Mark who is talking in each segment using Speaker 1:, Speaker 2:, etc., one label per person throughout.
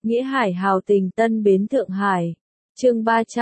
Speaker 1: Nghĩa Hải hào tình Tân Bến Thượng Hải. Chương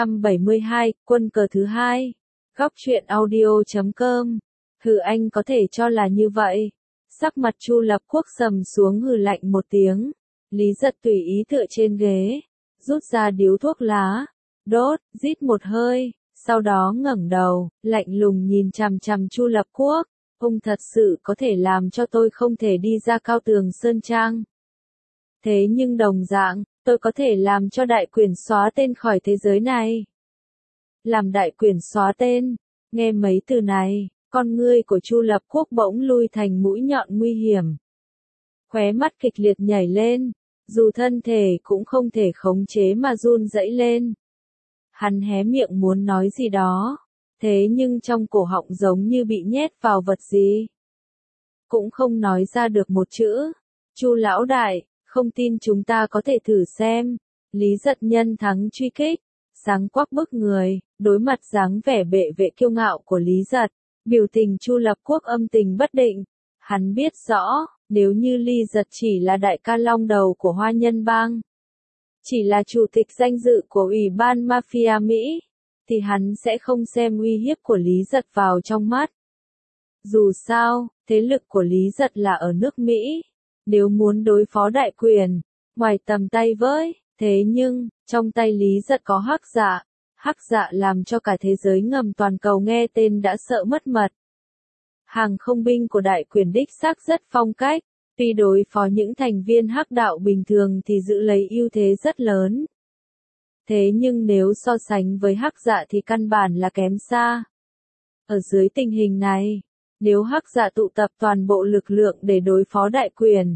Speaker 1: 372, quân cờ thứ hai. Góc truyện audio.com. Hừ, anh có thể cho là như vậy. Sắc mặt Chu Lập Quốc sầm xuống, hừ lạnh một tiếng. Lý Giật tùy ý tựa trên ghế, rút ra điếu thuốc lá, đốt, rít một hơi, sau đó ngẩng đầu, lạnh lùng nhìn chằm chằm Chu Lập Quốc. Ông thật sự có thể làm cho tôi không thể đi ra Cao Tường Sơn Trang. Thế nhưng đồng dạng, tôi có thể làm cho đại quyển xóa tên khỏi thế giới này. Làm đại quyển xóa tên, nghe mấy từ này, con ngươi của Chu Lập Quốc bỗng lui thành mũi nhọn nguy hiểm. Khóe mắt kịch liệt nhảy lên, dù thân thể cũng không thể khống chế mà run rẩy lên. Hắn hé miệng muốn nói gì đó, thế nhưng trong cổ họng giống như bị nhét vào vật gì. Cũng không nói ra được một chữ. Chu lão đại, không tin chúng ta có thể thử xem. Lý Giật nhân thắng truy kích, sáng quắc bức người, đối mặt dáng vẻ bệ vệ kiêu ngạo của Lý Giật, biểu tình Chu Lập Quốc âm tình bất định. Hắn biết rõ, nếu như Lý Giật chỉ là đại ca long đầu của Hoa Nhân Bang, chỉ là chủ tịch danh dự của Ủy ban Mafia Mỹ, thì hắn sẽ không xem uy hiếp của Lý Giật vào trong mắt. Dù sao, thế lực của Lý Giật là ở nước Mỹ, nếu muốn đối phó đại quyền, ngoài tầm tay với, thế nhưng, trong tay Lý Giật có Hắc Dạ làm cho cả thế giới ngầm toàn cầu nghe tên đã sợ mất mật. Hàng không binh của đại quyền đích xác rất phong cách, tuy đối phó những thành viên Hắc đạo bình thường thì giữ lấy ưu thế rất lớn. Thế nhưng nếu so sánh với Hắc Dạ thì căn bản là kém xa. Ở dưới tình hình này, nếu Hắc Dạ tụ tập toàn bộ lực lượng để đối phó đại quyền,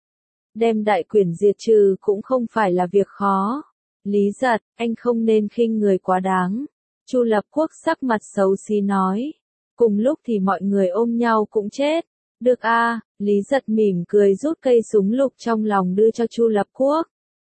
Speaker 1: đem đại quyền diệt trừ cũng không phải là việc khó. Lý Giật, anh không nên khinh người quá đáng. Chu Lập Quốc sắc mặt xấu xí nói. Cùng lúc thì mọi người ôm nhau cũng chết. Được a, Lý Giật mỉm cười rút cây súng lục trong lòng đưa cho Chu Lập Quốc.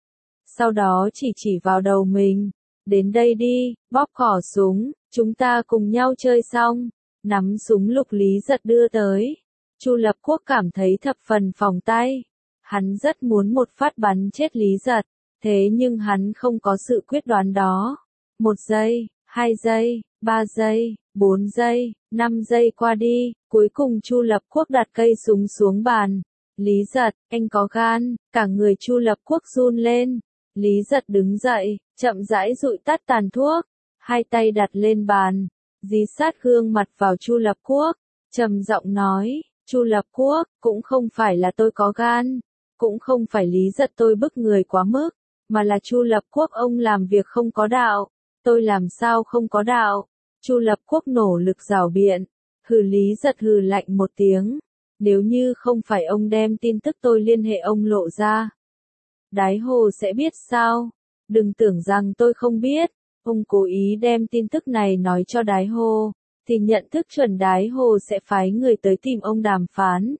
Speaker 1: Sau đó chỉ vào đầu mình. Đến đây đi, bóp cỏ súng, chúng ta cùng nhau chơi xong. Nắm súng lục Lý Giật đưa tới. Chu Lập Quốc cảm thấy thập phần phòng tay. Hắn rất muốn một phát bắn chết Lý Giật, thế nhưng hắn không có sự quyết đoán đó. 1 giây, 2 giây, 3 giây, 4 giây, 5 giây qua đi, cuối cùng Chu Lập Quốc đặt cây súng xuống bàn. Lý Giật, anh có gan, cả người Chu Lập Quốc run lên. Lý Giật đứng dậy, chậm rãi dụi tắt tàn thuốc, hai tay đặt lên bàn, dí sát gương mặt vào Chu Lập Quốc, trầm giọng nói, Chu Lập Quốc, cũng không phải là tôi có gan, cũng không phải Lý Giật tôi bức người quá mức, mà là Chu Lập Quốc ông làm việc không có đạo, tôi làm sao không có đạo. Chu Lập Quốc nỗ lực giảo biện, hừ. Lý Giật hừ lạnh một tiếng, nếu như không phải ông đem tin tức tôi liên hệ ông lộ ra, Đái Hồ sẽ biết sao? Đừng tưởng rằng tôi không biết, ông cố ý đem tin tức này nói cho Đái Hồ, thì nhận thức chuẩn Đái Hồ sẽ phái người tới tìm ông đàm phán.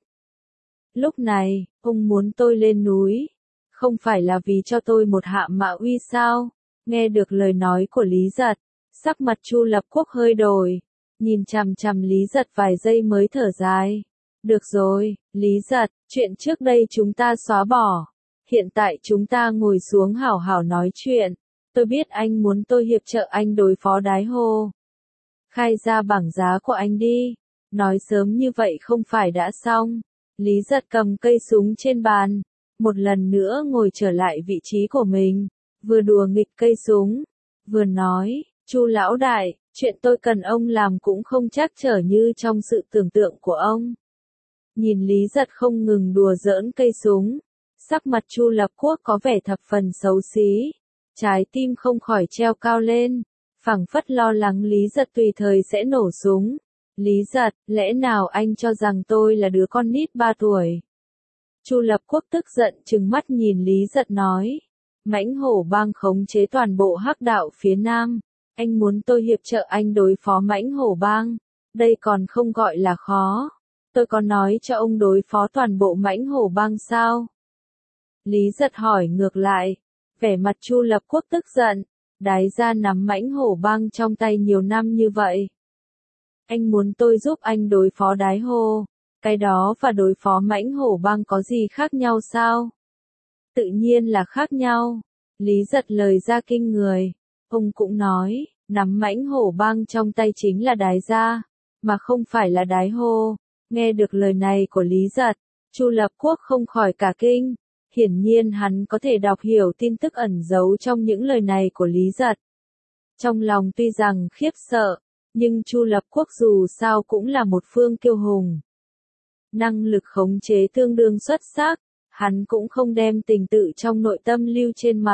Speaker 1: Lúc này, ông muốn tôi lên núi, không phải là vì cho tôi một hạ mã uy sao? Nghe được lời nói của Lý Giật, sắc mặt Chu Lập Quốc hơi đổi, nhìn chằm chằm Lý Giật vài giây mới thở dài. Được rồi, Lý Giật, chuyện trước đây chúng ta xóa bỏ. Hiện tại chúng ta ngồi xuống hảo hảo nói chuyện. Tôi biết anh muốn tôi hiệp trợ anh đối phó Đái Hồ. Khai ra bảng giá của anh đi. Nói sớm như vậy không phải đã xong. Lý Giật cầm cây súng trên bàn, một lần nữa ngồi trở lại vị trí của mình, vừa đùa nghịch cây súng, vừa nói, Chu lão đại, chuyện tôi cần ông làm cũng không trắc trở như trong sự tưởng tượng của ông. Nhìn Lý Giật không ngừng đùa giỡn cây súng, sắc mặt Chu Lập Quốc có vẻ thập phần xấu xí, trái tim không khỏi treo cao lên, phảng phất lo lắng Lý Giật tùy thời sẽ nổ súng. Lý Giật, lẽ nào anh cho rằng tôi là đứa con nít 3 tuổi? Chu Lập Quốc tức giận trừng mắt nhìn Lý Giật nói, Mãnh Hổ Bang khống chế toàn bộ Hắc đạo phía Nam, anh muốn tôi hiệp trợ anh đối phó Mãnh Hổ Bang, đây còn không gọi là khó. Tôi có nói cho ông đối phó toàn bộ Mãnh Hổ Bang sao? Lý Giật hỏi ngược lại, vẻ mặt Chu Lập Quốc tức giận, Đái gia nắm Mãnh Hổ Bang trong tay nhiều năm như vậy. Anh muốn tôi giúp anh đối phó Đái Hồ, cái đó và đối phó Mãnh Hổ Bang có gì khác nhau sao? tự nhiên là khác nhau. Lý Giật lời ra kinh người. Ông cũng nói, nắm mãnh hổ bang trong tay chính là đái gia, mà không phải là đái hô. Nghe được lời này của Lý Giật, Chu Lập Quốc không khỏi cả kinh. Hiển nhiên hắn có thể đọc hiểu tin tức ẩn giấu trong những lời này của Lý Giật. Trong lòng tuy rằng khiếp sợ, nhưng Chu Lập Quốc dù sao cũng là một phương kiêu hùng. Năng lực khống chế tương đương xuất sắc, hắn cũng không đem tình tự trong nội tâm lưu trên mặt.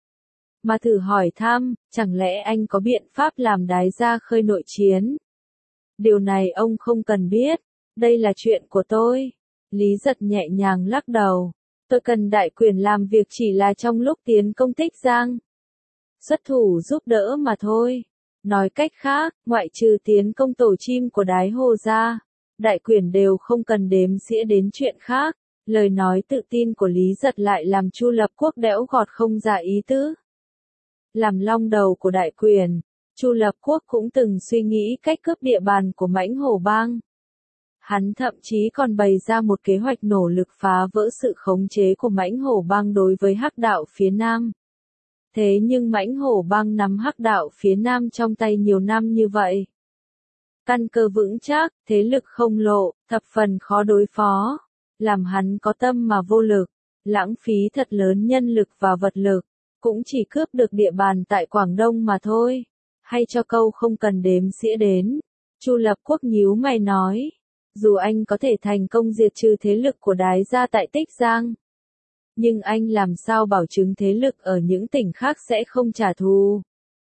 Speaker 1: Mà thử hỏi thăm, chẳng lẽ anh có biện pháp làm đái gia khơi nội chiến? Điều này ông không cần biết, đây là chuyện của tôi. Lý Giật nhẹ nhàng lắc đầu. Tôi cần đại quyền làm việc chỉ là trong lúc tiến công Tích Giang. Xuất thủ giúp đỡ mà thôi. Nói cách khác, ngoại trừ tiến công tổ chim của đái hồ ra, đại quyền đều không cần đếm xỉa đến chuyện khác. Lời nói tự tin của Lý Giật lại làm Chu Lập Quốc đẽo gọt không ra ý tứ. Làm long đầu của đại quyền, Chu Lập Quốc cũng từng suy nghĩ cách cướp địa bàn của mãnh hổ bang. Hắn thậm chí còn bày ra một kế hoạch nỗ lực phá vỡ sự khống chế của mãnh hổ bang đối với hắc đạo phía Nam. Thế nhưng mãnh hổ bang nắm hắc đạo phía Nam trong tay nhiều năm như vậy. Căn cơ vững chắc, thế lực không lộ, thập phần khó đối phó. Làm hắn có tâm mà vô lực, lãng phí thật lớn nhân lực và vật lực, cũng chỉ cướp được địa bàn tại Quảng Đông mà thôi. Hay cho câu không cần đếm xỉa đến. Chu Lập Quốc nhíu mày nói. Dù anh có thể thành công diệt trừ thế lực của đái gia tại Tích Giang, nhưng anh làm sao bảo chứng thế lực ở những tỉnh khác sẽ không trả thù?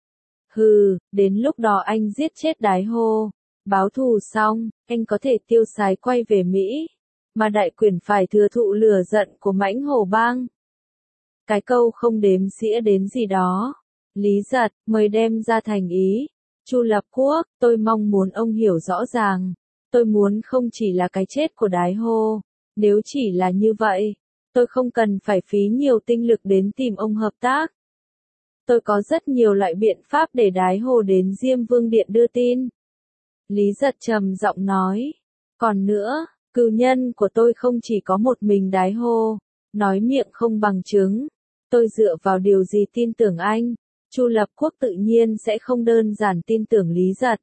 Speaker 1: Hừ, đến lúc đó anh giết chết đái hô, báo thù xong, anh có thể tiêu sái quay về Mỹ, mà đại quyền phải thừa thụ lửa giận của mãnh hổ bang. Cái câu không đếm xỉa đến gì đó. Lý Giật, mời đem ra thành ý. Chu Lập Quốc, tôi mong muốn ông hiểu rõ ràng. Tôi muốn không chỉ là cái chết của đái hô. Nếu chỉ là như vậy, tôi không cần phải phí nhiều tinh lực đến tìm ông hợp tác. Tôi có rất nhiều loại biện pháp để đái hô đến Diêm Vương Điện đưa tin. Lý Giật trầm giọng nói. Còn nữa, cừu nhân của tôi không chỉ có một mình đái hô. Nói miệng không bằng chứng. Tôi dựa vào điều gì tin tưởng anh? Chu Lập Quốc tự nhiên sẽ không đơn giản tin tưởng Lý Giật.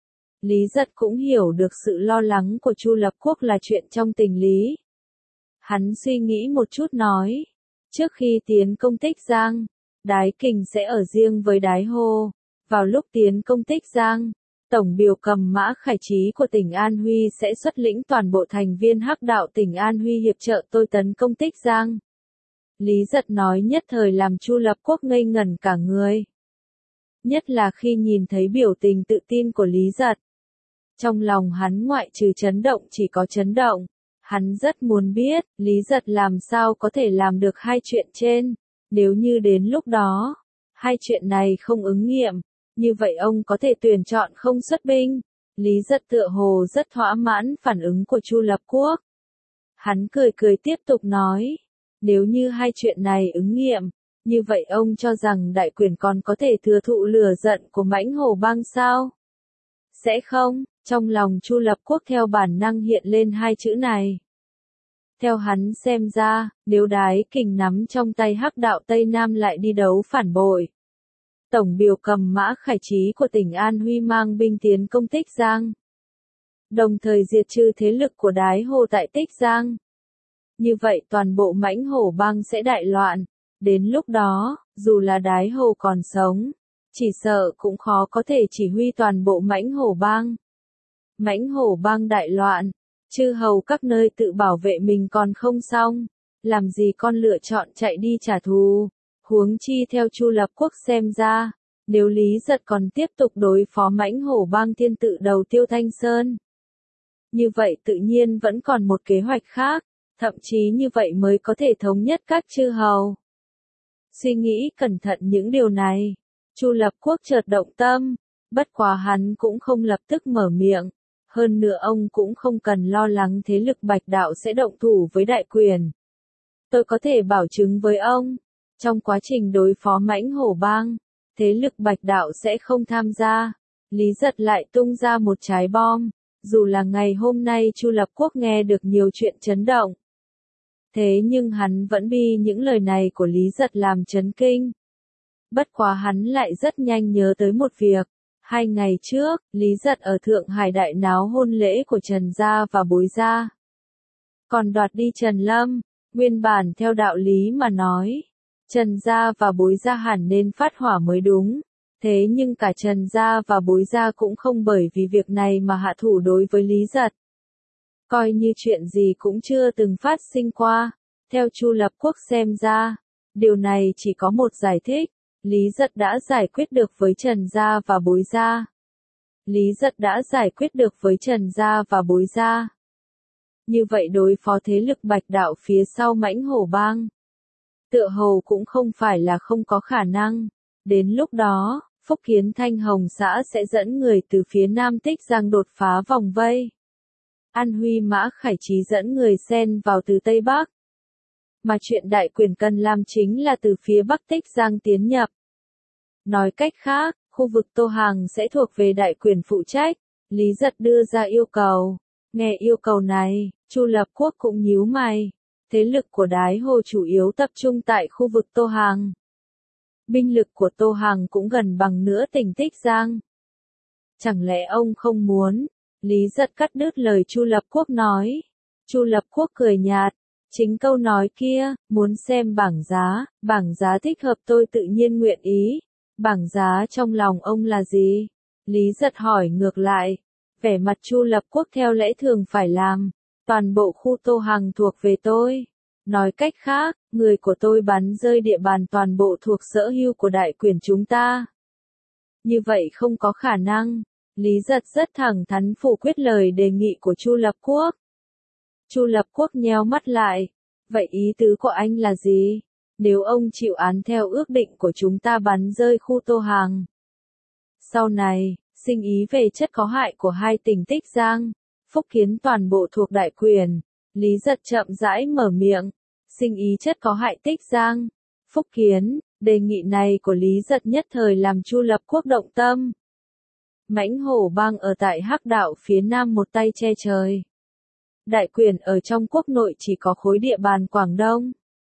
Speaker 1: Lý Giật cũng hiểu được sự lo lắng của Chu Lập Quốc là chuyện trong tình lý. Hắn suy nghĩ một chút nói. Trước khi tiến công Tích Giang, Đái Kình sẽ ở riêng với đái hô. Vào lúc tiến công Tích Giang, Tổng biểu cầm Mã Khải Trí của tỉnh An Huy sẽ xuất lĩnh toàn bộ thành viên hắc đạo tỉnh An Huy hiệp trợ tôi tấn công Tích Giang. Lý Giật nói nhất thời làm Chu Lập Quốc ngây ngẩn cả người. Nhất là khi nhìn thấy biểu tình tự tin của Lý Giật. Trong lòng hắn ngoại trừ chấn động chỉ có chấn động. Hắn rất muốn biết, Lý Giật làm sao có thể làm được hai chuyện trên. Nếu như đến lúc đó, hai chuyện này không ứng nghiệm, như vậy ông có thể tuyển chọn không xuất binh. Lý Giật tựa hồ rất thỏa mãn phản ứng của Chu Lập Quốc. Hắn cười cười tiếp tục nói. Nếu như hai chuyện này ứng nghiệm, như vậy ông cho rằng đại quyền còn có thể thừa thụ lửa giận của mãnh hổ bang sao? Sẽ không, trong lòng Chu Lập Quốc theo bản năng hiện lên hai chữ này. Theo hắn xem ra, nếu Đái Kình nắm trong tay hắc đạo Tây Nam lại đi đấu phản bội. Tổng biểu cầm Mã Khải Trí của tỉnh An Huy mang binh tiến công Tích Giang. Đồng thời diệt trừ thế lực của đái hô tại Tích Giang. Như vậy toàn bộ mãnh hổ bang sẽ đại loạn. Đến lúc đó, dù là đái hô còn sống, chỉ sợ cũng khó có thể chỉ huy toàn bộ mãnh hổ bang. Mãnh hổ bang đại loạn, chư hầu các nơi tự bảo vệ mình còn không xong, làm gì con lựa chọn chạy đi trả thù. Huống chi theo Chu Lập Quốc xem ra, nếu Lý Giật còn tiếp tục đối phó mãnh hổ bang thiên tự đầu Tiêu Thanh Sơn, như vậy tự nhiên vẫn còn một kế hoạch khác, thậm chí như vậy mới có thể thống nhất các chư hầu. Suy nghĩ cẩn thận những điều này, Chu Lập Quốc chợt động tâm, bất quá hắn cũng không lập tức mở miệng, hơn nữa ông cũng không cần lo lắng thế lực Bạch Đạo sẽ động thủ với đại quyền. Tôi có thể bảo chứng với ông, trong quá trình đối phó mãnh hổ bang, thế lực Bạch Đạo sẽ không tham gia. Lý Giật lại tung ra một trái bom, dù là ngày hôm nay Chu Lập Quốc nghe được nhiều chuyện chấn động. Thế nhưng hắn vẫn bị những lời này của Lý Giật làm chấn kinh. Bất quá hắn lại rất nhanh nhớ tới một việc. 2 ngày trước, Lý Giật ở Thượng Hải đại náo hôn lễ của Trần Gia và Bối Gia. Còn đoạt đi Trần Lâm, nguyên bản theo đạo lý mà nói. Trần Gia và Bối Gia hẳn nên phát hỏa mới đúng. Thế nhưng cả Trần Gia và Bối Gia cũng không bởi vì việc này mà hạ thủ đối với Lý Giật. Coi như chuyện gì cũng chưa từng phát sinh qua. Theo Chu Lập Quốc xem ra, điều này chỉ có một giải thích. Lý Giật đã giải quyết được với Trần Gia và Bối Gia. Lý Giật đã giải quyết được với Trần Gia và Bối Gia. Như vậy đối phó thế lực Bạch Đạo phía sau Mãnh Hổ Bang, tựa hồ cũng không phải là không có khả năng. Đến lúc đó, Phúc Kiến Thanh Hồng xã sẽ dẫn người từ phía Nam Tích Giang đột phá vòng vây. An Huy Mã Khải Trí dẫn người xen vào từ Tây Bắc. Mà chuyện đại quyền cần làm chính là từ phía Bắc Tích Giang tiến nhập. Nói cách khác, khu vực Tô Hàng sẽ thuộc về đại quyền phụ trách. Lý Giật đưa ra yêu cầu. Nghe yêu cầu này, Chu Lập Quốc cũng nhíu mày. Thế lực của Đái Hồ chủ yếu tập trung tại khu vực Tô Hàng. Binh lực của Tô Hàng cũng gần bằng nửa tỉnh Tích Giang. Chẳng lẽ ông không muốn? Lý Giật cắt đứt lời Chu Lập Quốc nói. Chu Lập Quốc cười nhạt. Chính câu nói kia, muốn xem bảng giá thích hợp tôi tự nhiên nguyện ý. Bảng giá trong lòng ông là gì? Lý Giật hỏi ngược lại. Vẻ mặt Chu Lập Quốc theo lẽ thường phải làm. Toàn bộ khu Tô Hàng thuộc về tôi. Nói cách khác, người của tôi bắn rơi địa bàn toàn bộ thuộc sở hữu của đại quyền chúng ta. Như vậy không có khả năng. Lý Giật rất thẳng thắn phủ quyết lời đề nghị của Chu Lập Quốc. Chu Lập Quốc nheo mắt lại. Vậy ý tứ của anh là gì? Nếu ông chịu án theo ước định của chúng ta bắn rơi khu Tô Hàng. Sau này, sinh ý về chất có hại của 2 tỉnh Tích Giang, Phúc Kiến toàn bộ thuộc đại quyền. Lý Giật chậm rãi mở miệng. Sinh ý chất có hại Tích Giang, Phúc Kiến, đề nghị này của Lý Giật nhất thời làm Chu Lập Quốc động tâm. Mãnh Hổ Bang ở tại Hắc Đạo phía Nam một tay che trời. Đại quyền ở trong quốc nội chỉ có khối địa bàn Quảng Đông.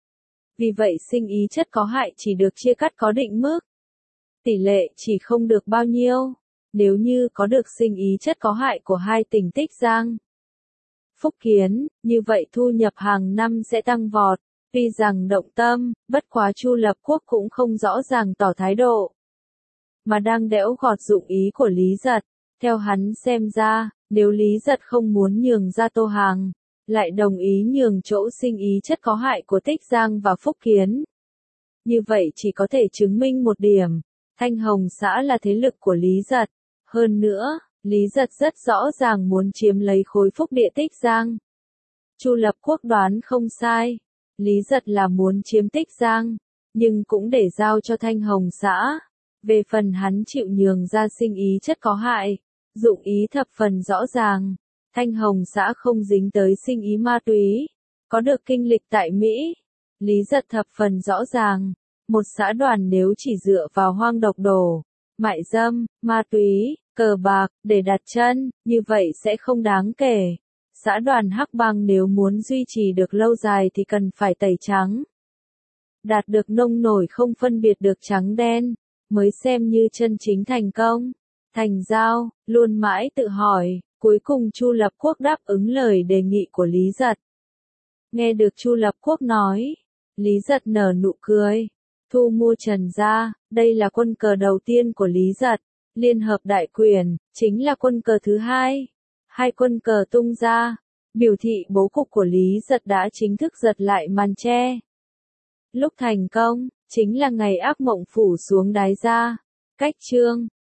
Speaker 1: Vì vậy sinh ý chất có hại chỉ được chia cắt có định mức. Tỷ lệ chỉ không được bao nhiêu. Nếu như có được sinh ý chất có hại của 2 tỉnh Tích Giang, Phúc Kiến, như vậy thu nhập hàng năm sẽ tăng vọt. Tuy rằng động tâm, bất quá Chu Lập Quốc cũng không rõ ràng tỏ thái độ. Mà đang đẽo gọt dụng ý của Lý Giật. Theo hắn xem ra, nếu Lý Giật không muốn nhường ra Tô Hàng, lại đồng ý nhường chỗ sinh ý chất có hại của Tích Giang và Phúc Kiến. Như vậy chỉ có thể chứng minh một điểm. Thanh Hồng xã là thế lực của Lý Giật. Hơn nữa, Lý Giật rất rõ ràng muốn chiếm lấy khối phúc địa Tích Giang. Chu Lập Quốc đoán không sai. Lý Giật là muốn chiếm Tích Giang, nhưng cũng để giao cho Thanh Hồng xã. Về phần hắn chịu nhường ra sinh ý chất có hại, dụng ý thập phần rõ ràng. Thanh Hồng xã không dính tới sinh ý ma túy, có được kinh lịch tại Mỹ. Lý Giật thập phần rõ ràng, một xã đoàn nếu chỉ dựa vào hoang độc đồ, mại dâm, ma túy, cờ bạc, để đặt chân, như vậy sẽ không đáng kể. Xã đoàn Hắc Bang nếu muốn duy trì được lâu dài thì cần phải tẩy trắng. Đạt được nông nổi không phân biệt được trắng đen, mới xem như chân chính thành công. Thành Giao, luôn mãi tự hỏi, cuối cùng Chu Lập Quốc đáp ứng lời đề nghị của Lý Giật. Nghe được Chu Lập Quốc nói, Lý Giật nở nụ cười. Thu mua Trần Gia, đây là quân cờ đầu tiên của Lý Giật. Liên hợp đại quyền, chính là quân cờ thứ hai. 2 quân cờ tung ra, biểu thị bố cục của Lý Giật đã chính thức giật lại màn che. Lúc thành công, chính là ngày ác mộng phủ xuống Đái Gia. Cách chương